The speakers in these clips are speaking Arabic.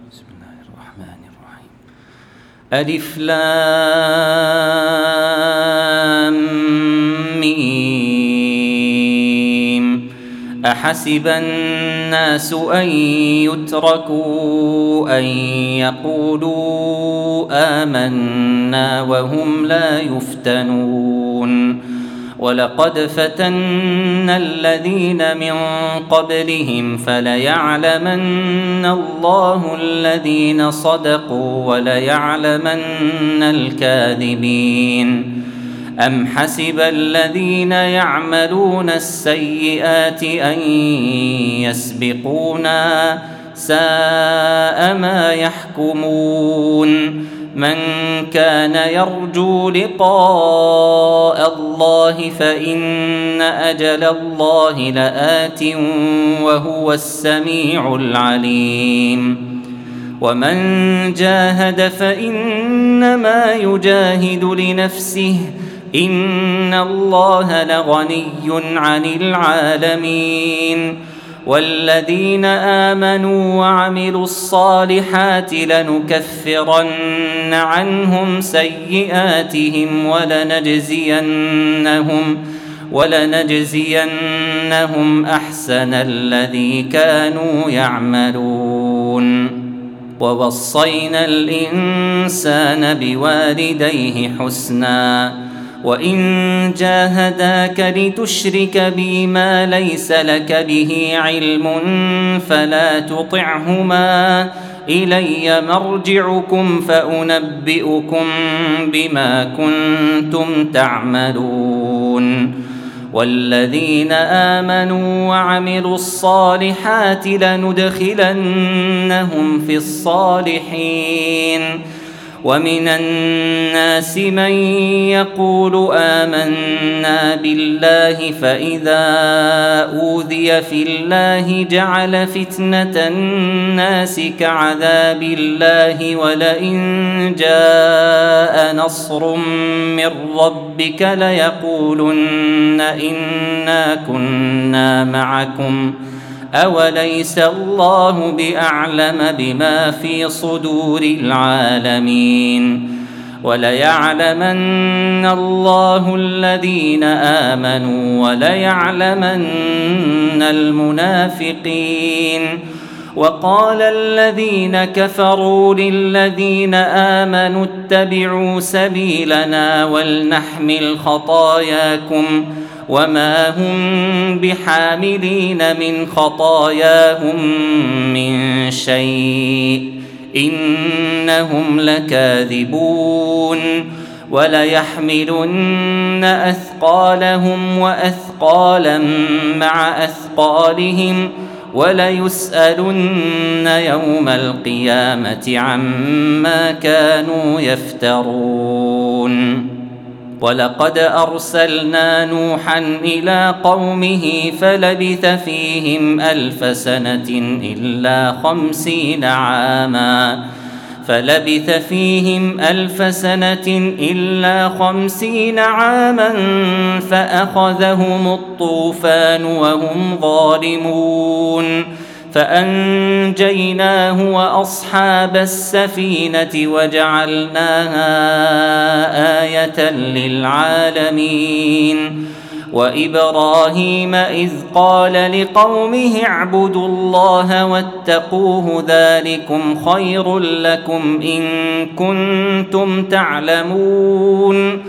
بسم الله الرحمن الرحيم. ألف لام ميم. أحسب الناس أن يتركوا أن يقولوا آمنا وهم لا يفتنون. ولقد فتنا الذين من قبلهم فليعلمن الله الذين صدقوا وليعلمن الكاذبين. أم حسب الذين يعملون السيئات أن يسبقونا ساء ما يحكمون. من كان يرجو لقاء الله فإن أجل الله لآت وهو السميع العليم. ومن جاهد فإنما يجاهد لنفسه إن الله لغني عن العالمين. والذين آمنوا وعملوا الصالحات لنكفرن عنهم سيئاتهم ولنجزينهم أحسن الذي كانوا يعملون. ووصينا الإنسان بوالديه حسنا وإن جاهداك لتشرك بي ما ليس لك به علم فلا تطعهما إلي مرجعكم فأنبئكم بما كنتم تعملون. والذين آمنوا وعملوا الصالحات لندخلنهم في الصالحين. ومن الناس من يقول آمنا بالله فإذا أوذي في الله جعل فتنة الناس كعذاب الله ولئن جاء نصر من ربك ليقولن إنا كنا معكم أوليس الله بأعلم بما في صدور العالمين. وليعلمن الله الذين آمنوا وليعلمن المنافقين. وقال الذين كفروا للذين آمنوا اتبعوا سبيلنا ولنحمل خطاياكم وما هم بحاملين من خطاياهم من شيء إنهم لكاذبون. وليحملن أثقالهم وأثقالا مع أثقالهم وليسألن يوم القيامة عما كانوا يفترون. ولقد أرسلنا نوحا إلى قومه فلبث فيهم 1000 سنة إلا 50 عاما فأخذهم الطوفان وهم ظالمون فأنجيناه وأصحاب السفينة وجعلناها آية للعالمين. وإبراهيم إذ قال لقومه اعبدوا الله واتقوه ذلكم خير لكم إن كنتم تعلمون.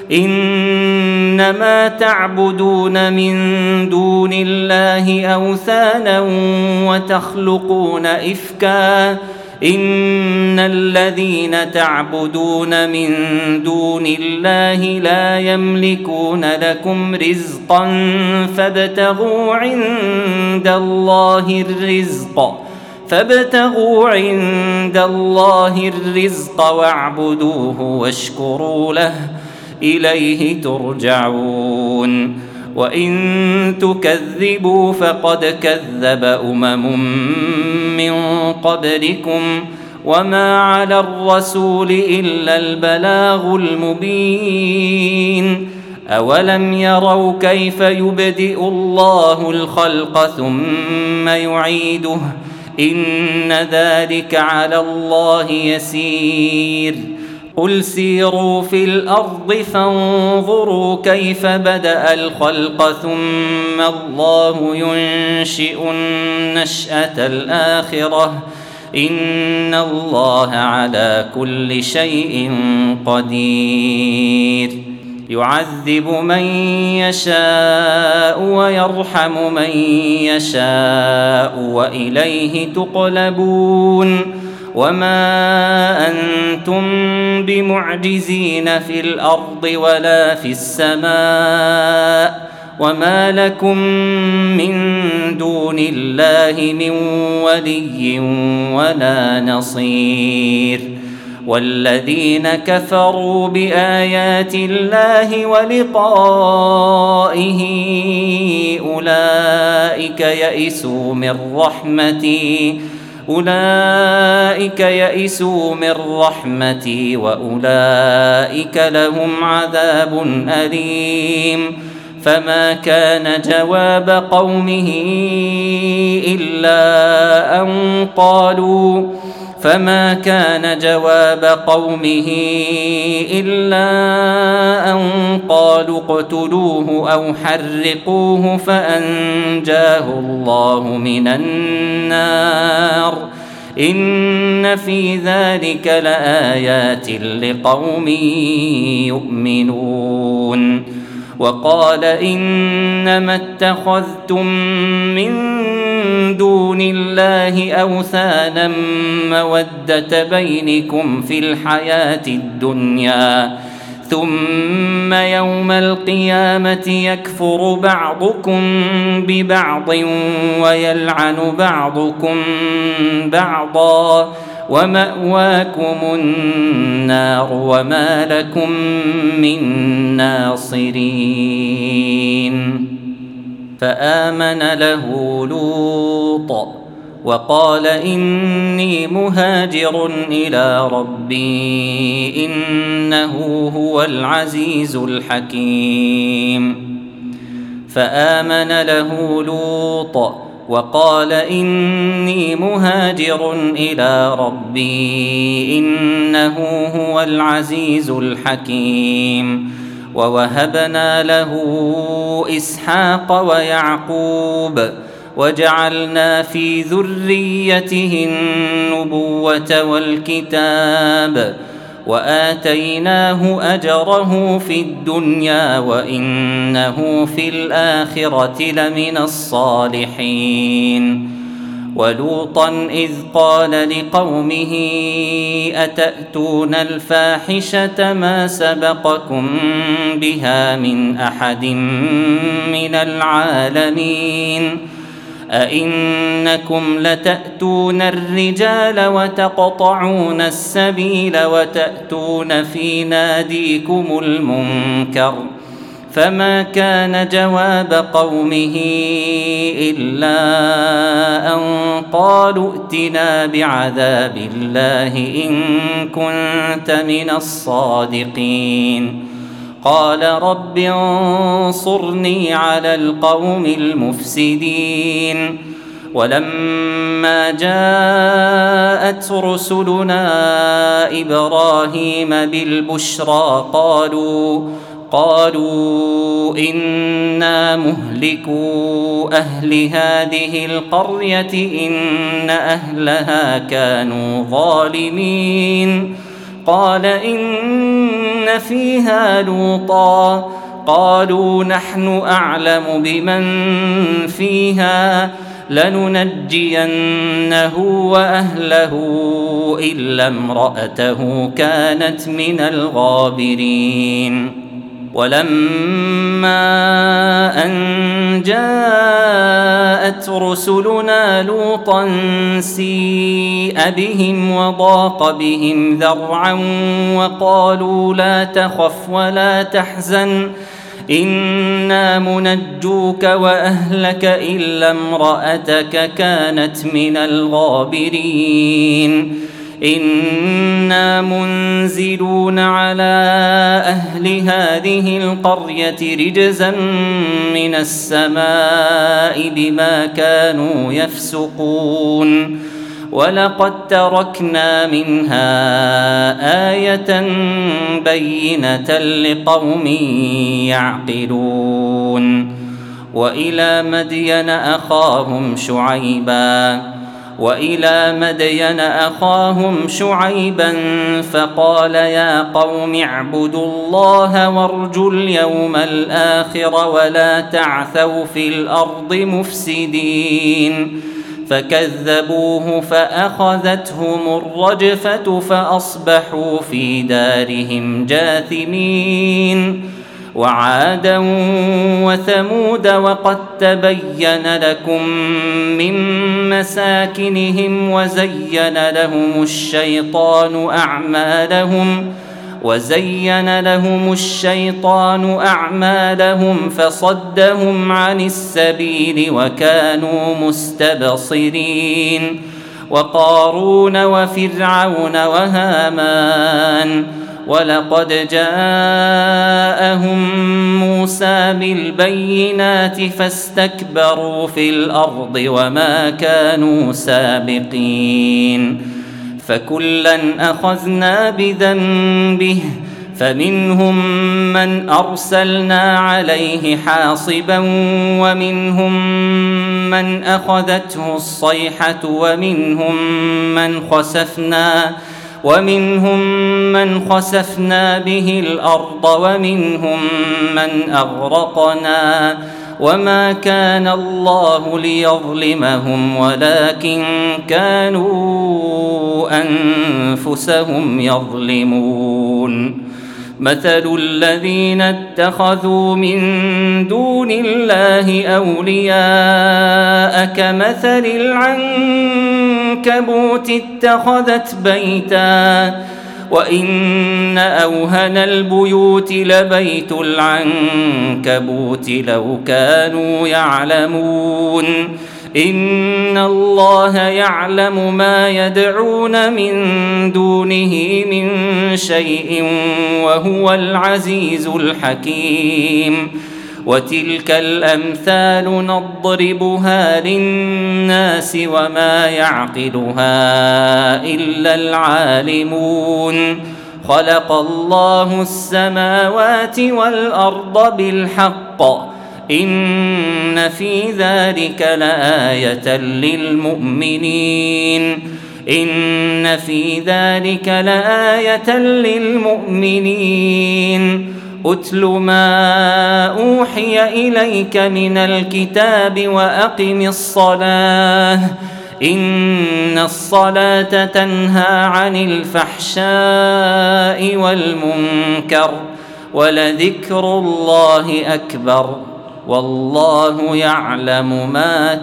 إنما تعبدون من دون الله أوثانا وتخلقون إفكا إن الذين تعبدون من دون الله لا يملكون لكم رزقا فابتغوا عند الله الرزق واعبدوه واشكروا له إليه ترجعون. وإن تكذبوا فقد كذب من قبلكم وما على الرسول إلا البلاغ المبين. أولم يروا كيف يبدئ الله الخلق ثم يعيده إن ذلك على الله يسير قل سيروا في الأرض فانظروا كيف بدأ الخلق ثم الله ينشئ النشأة الآخرة إن الله على كل شيء قدير يعذب من يشاء ويرحم من يشاء وإليه تقلبون وما أنتم بمعجزين في الأرض ولا في السماء وما لكم من دون الله من ولي ولا نصير والذين كفروا بآيات الله ولقائه أولئك يئسوا من رحمتي وأولئك لهم عذاب أليم فما كان جواب قومه إلا أن قالوا اقتلوه أو حرقوه فأنجاه الله من النار إن في ذلك لآيات لقوم يؤمنون وقال إنما اتخذتم من دون الله أوثانا مودة بينكم في الحياة الدنيا ثم يوم القيامة يكفر بعضكم ببعض ويلعن بعضكم بعضا ومأواكم النار وما لكم من ناصرين فآمن له لوط وقال إني مهاجر إلى ربي إنه هو العزيز الحكيم فآمن له لوط وقال إني مهاجر إلى ربي إنه هو العزيز الحكيم ووهبنا له إسحاق ويعقوب وجعلنا في ذريته النبوة والكتاب وآتيناه أجره في الدنيا وإنه في الآخرة لمن الصالحين ولوطا إذ قال لقومه أتأتون الفاحشة ما سبقكم بها من أحد من العالمين أئنكم لتأتون الرجال وتقطعون السبيل وتأتون في ناديكم المنكر فما كان جواب قومه إلا أن قالوا ائتنا بعذاب الله إن كنت من الصادقين قال رب انصرني على القوم المفسدين ولما جاءت رسلنا إبراهيم بالبشرى قالوا إنا مهلكو أهل هذه القرية إن أهلها كانوا ظالمين قال إن فيها لوطا قالوا نحن أعلم بمن فيها لننجينه وأهله إلا امرأته كانت من الغابرين ولما أن جاءت رسلنا لوطا سيء بهم وضاق بهم ذرعا وقالوا لا تخف ولا تحزن إنا منجوك وأهلك إلا امرأتك كانت من الغابرين إنا منزلون على أهل هذه القرية رجزا من السماء بما كانوا يفسقون ولقد تركنا منها آية بينة لقوم يعقلون وإلى مدين أخاهم شعيبا فقال يا قوم اعبدوا الله وارجوا اليوم الآخر ولا تعثوا في الأرض مفسدين فكذبوه فأخذتهم الرجفة فأصبحوا في دارهم جاثمين وعادا وثمود وقد تبين لكم من مساكنهم وزين لهم الشيطان أعمالهم فصدهم عن السبيل وكانوا مستبصرين وقارون وفرعون وهامان ولقد جاءهم موسى بالبينات فاستكبروا في الأرض وما كانوا سابقين فكلا أخذنا بذنبه فمنهم من أرسلنا عليه حاصبا ومنهم من أخذته الصيحة ومنهم من خسفنا به الأرض ومنهم من أغرقنا وما كان الله ليظلمهم ولكن كانوا أنفسهم يظلمون مثل الذين اتخذوا من دون الله أولياء كمثل العنكبوت اتخذت بيتا وإن أوهن البيوت لبيت العنكبوت لو كانوا يعلمون إن الله يعلم ما يدعون من دونه من شيء وهو العزيز الحكيم وتلك الأمثال نضربها للناس وما يعقلها إلا العالمون خلق الله السماوات والأرض بالحق إن في ذلك لآية للمؤمنين أتل ما أوحي إليك من الكتاب وأقم الصلاة إن الصلاة تنهى عن الفحشاء والمنكر ولذكر الله أكبر والله يعلم ما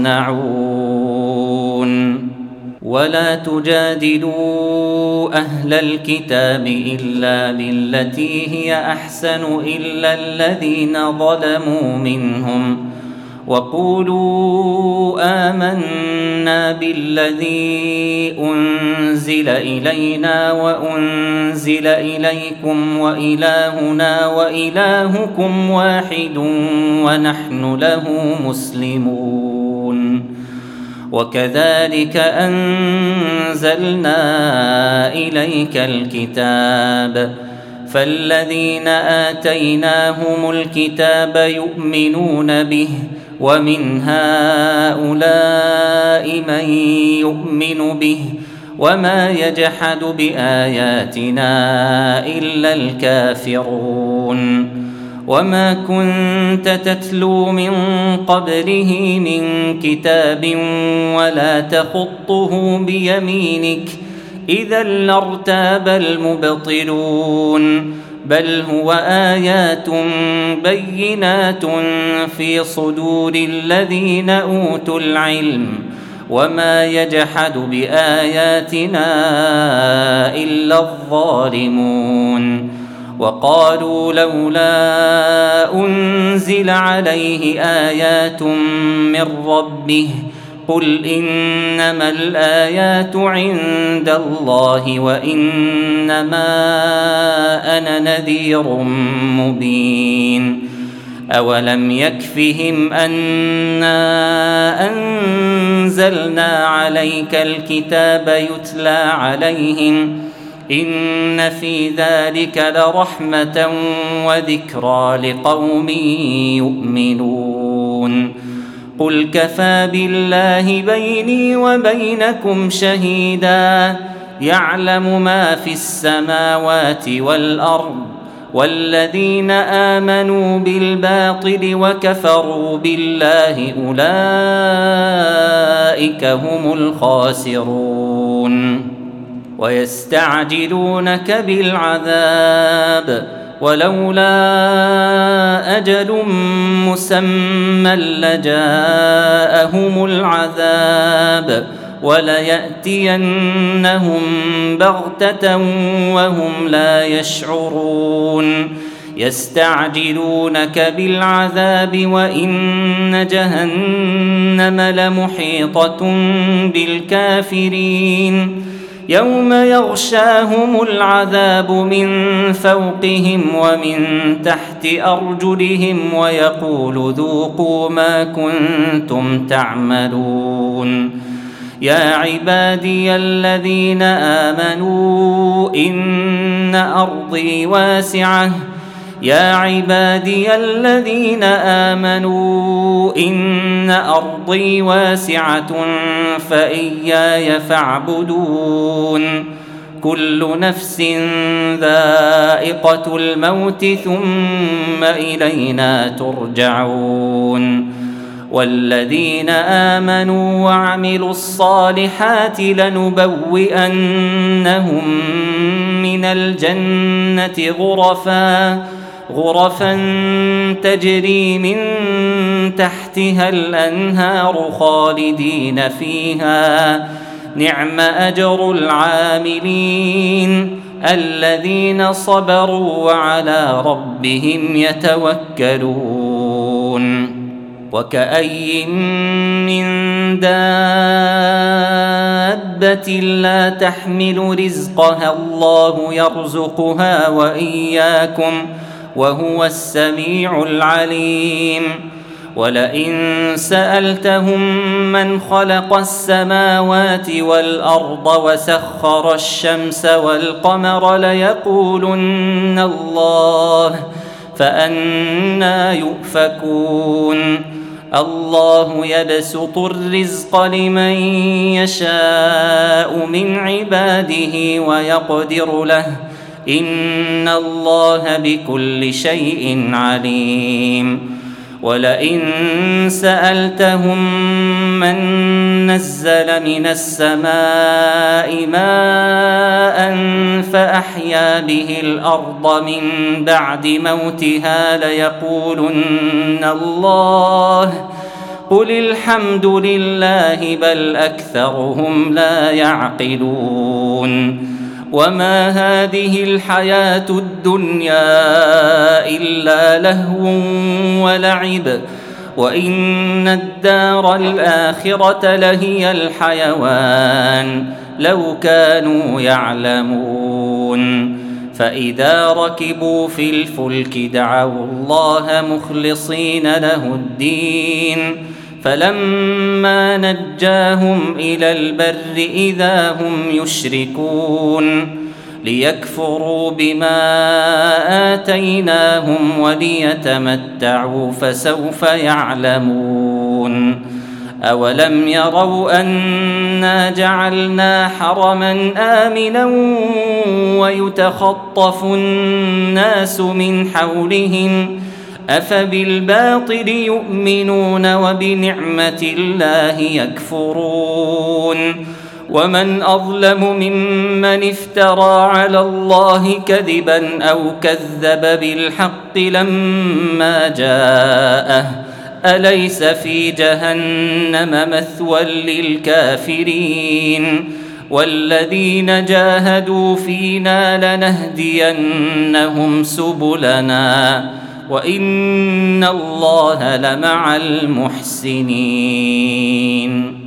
تصنعون ولا تجادلوا أهل الكتاب إلا بالتي هي أحسن إلا الذين ظلموا منهم وقولوا آمنا بالذي أنزل إلينا وأنزل إليكم وإلهنا وإلهكم واحد ونحن له مسلمون وكذلك أنزلنا إليك الكتاب فالذين آتيناهم الكتاب يؤمنون به ومن هؤلاء من يؤمن به وما يجحد بآياتنا إلا الكافرون وما كنت تتلو من قبله من كتاب ولا تخطه بيمينك إذا لارتاب المبطلون بل هو آيات بينات في صدور الذين أوتوا العلم وما يجحد بآياتنا إلا الظالمون وقالوا لولا أنزل عليه آيات من ربه قل إنما الآيات عند الله وإنما أنا نذير مبين أولم يكفهم أنا أنزلنا عليك الكتاب يتلى عليهم إن في ذلك لرحمة وذكرى لقوم يؤمنون قل كفى بالله بيني وبينكم شهيدا يعلم ما في السماوات والأرض والذين آمنوا بالباطل وكفروا بالله أولئك هم الخاسرون ويستعجلونك بالعذاب ولولا أجل مسمى لجاءهم العذاب وليأتينهم بغتة وهم لا يشعرون يستعجلونك بالعذاب وإن جهنم لمحيطة بالكافرين يوم يغشاهم العذاب من فوقهم ومن تحت أرجلهم ويقول ذوقوا ما كنتم تعملون يا عبادي الذين آمنوا إن أرضي واسعة يا عبادي الذين آمنوا إن أرضي واسعة فإياي فاعبدون كل نفس ذائقة الموت ثم إلينا ترجعون والذين آمنوا وعملوا الصالحات لنبوئنهم من الجنة غرفا تجري من تحتها الأنهار خالدين فيها نعم أجر العاملين الذين صبروا وعلى ربهم يتوكلون وكأي من دابة لا تحمل رزقها الله يرزقها وإياكم وهو السميع العليم ولئن سألتهم من خلق السماوات والأرض وسخر الشمس والقمر ليقولن الله فأنى يؤفكون الله يبسط الرزق لمن يشاء من عباده ويقدر له إن الله بكل شيء عليم ولئن سألتهم من نزل من السماء ماء فأحيا به الأرض من بعد موتها ليقولن الله قل الحمد لله بل أكثرهم لا يعقلون وما هذه الحياة الدنيا إلا لهو ولعب وإن الدار الآخرة لهي الحيوان لو كانوا يعلمون فإذا ركبوا في الفلك دعوا الله مخلصين له الدين فلما نجاهم إلى البر إذا هم يشركون ليكفروا بما آتيناهم وليتمتعوا فسوف يعلمون أولم يروا أنا جعلنا حرما آمنا ويتخطف الناس من حولهم أفبالباطل يؤمنون وبنعمة الله يكفرون ومن أظلم ممن افترى على الله كذبا أو كذب بالحق لما جاءه أليس في جهنم مثوى للكافرين والذين جاهدوا فينا لنهدينهم سبلنا وإن الله لمع المحسنين.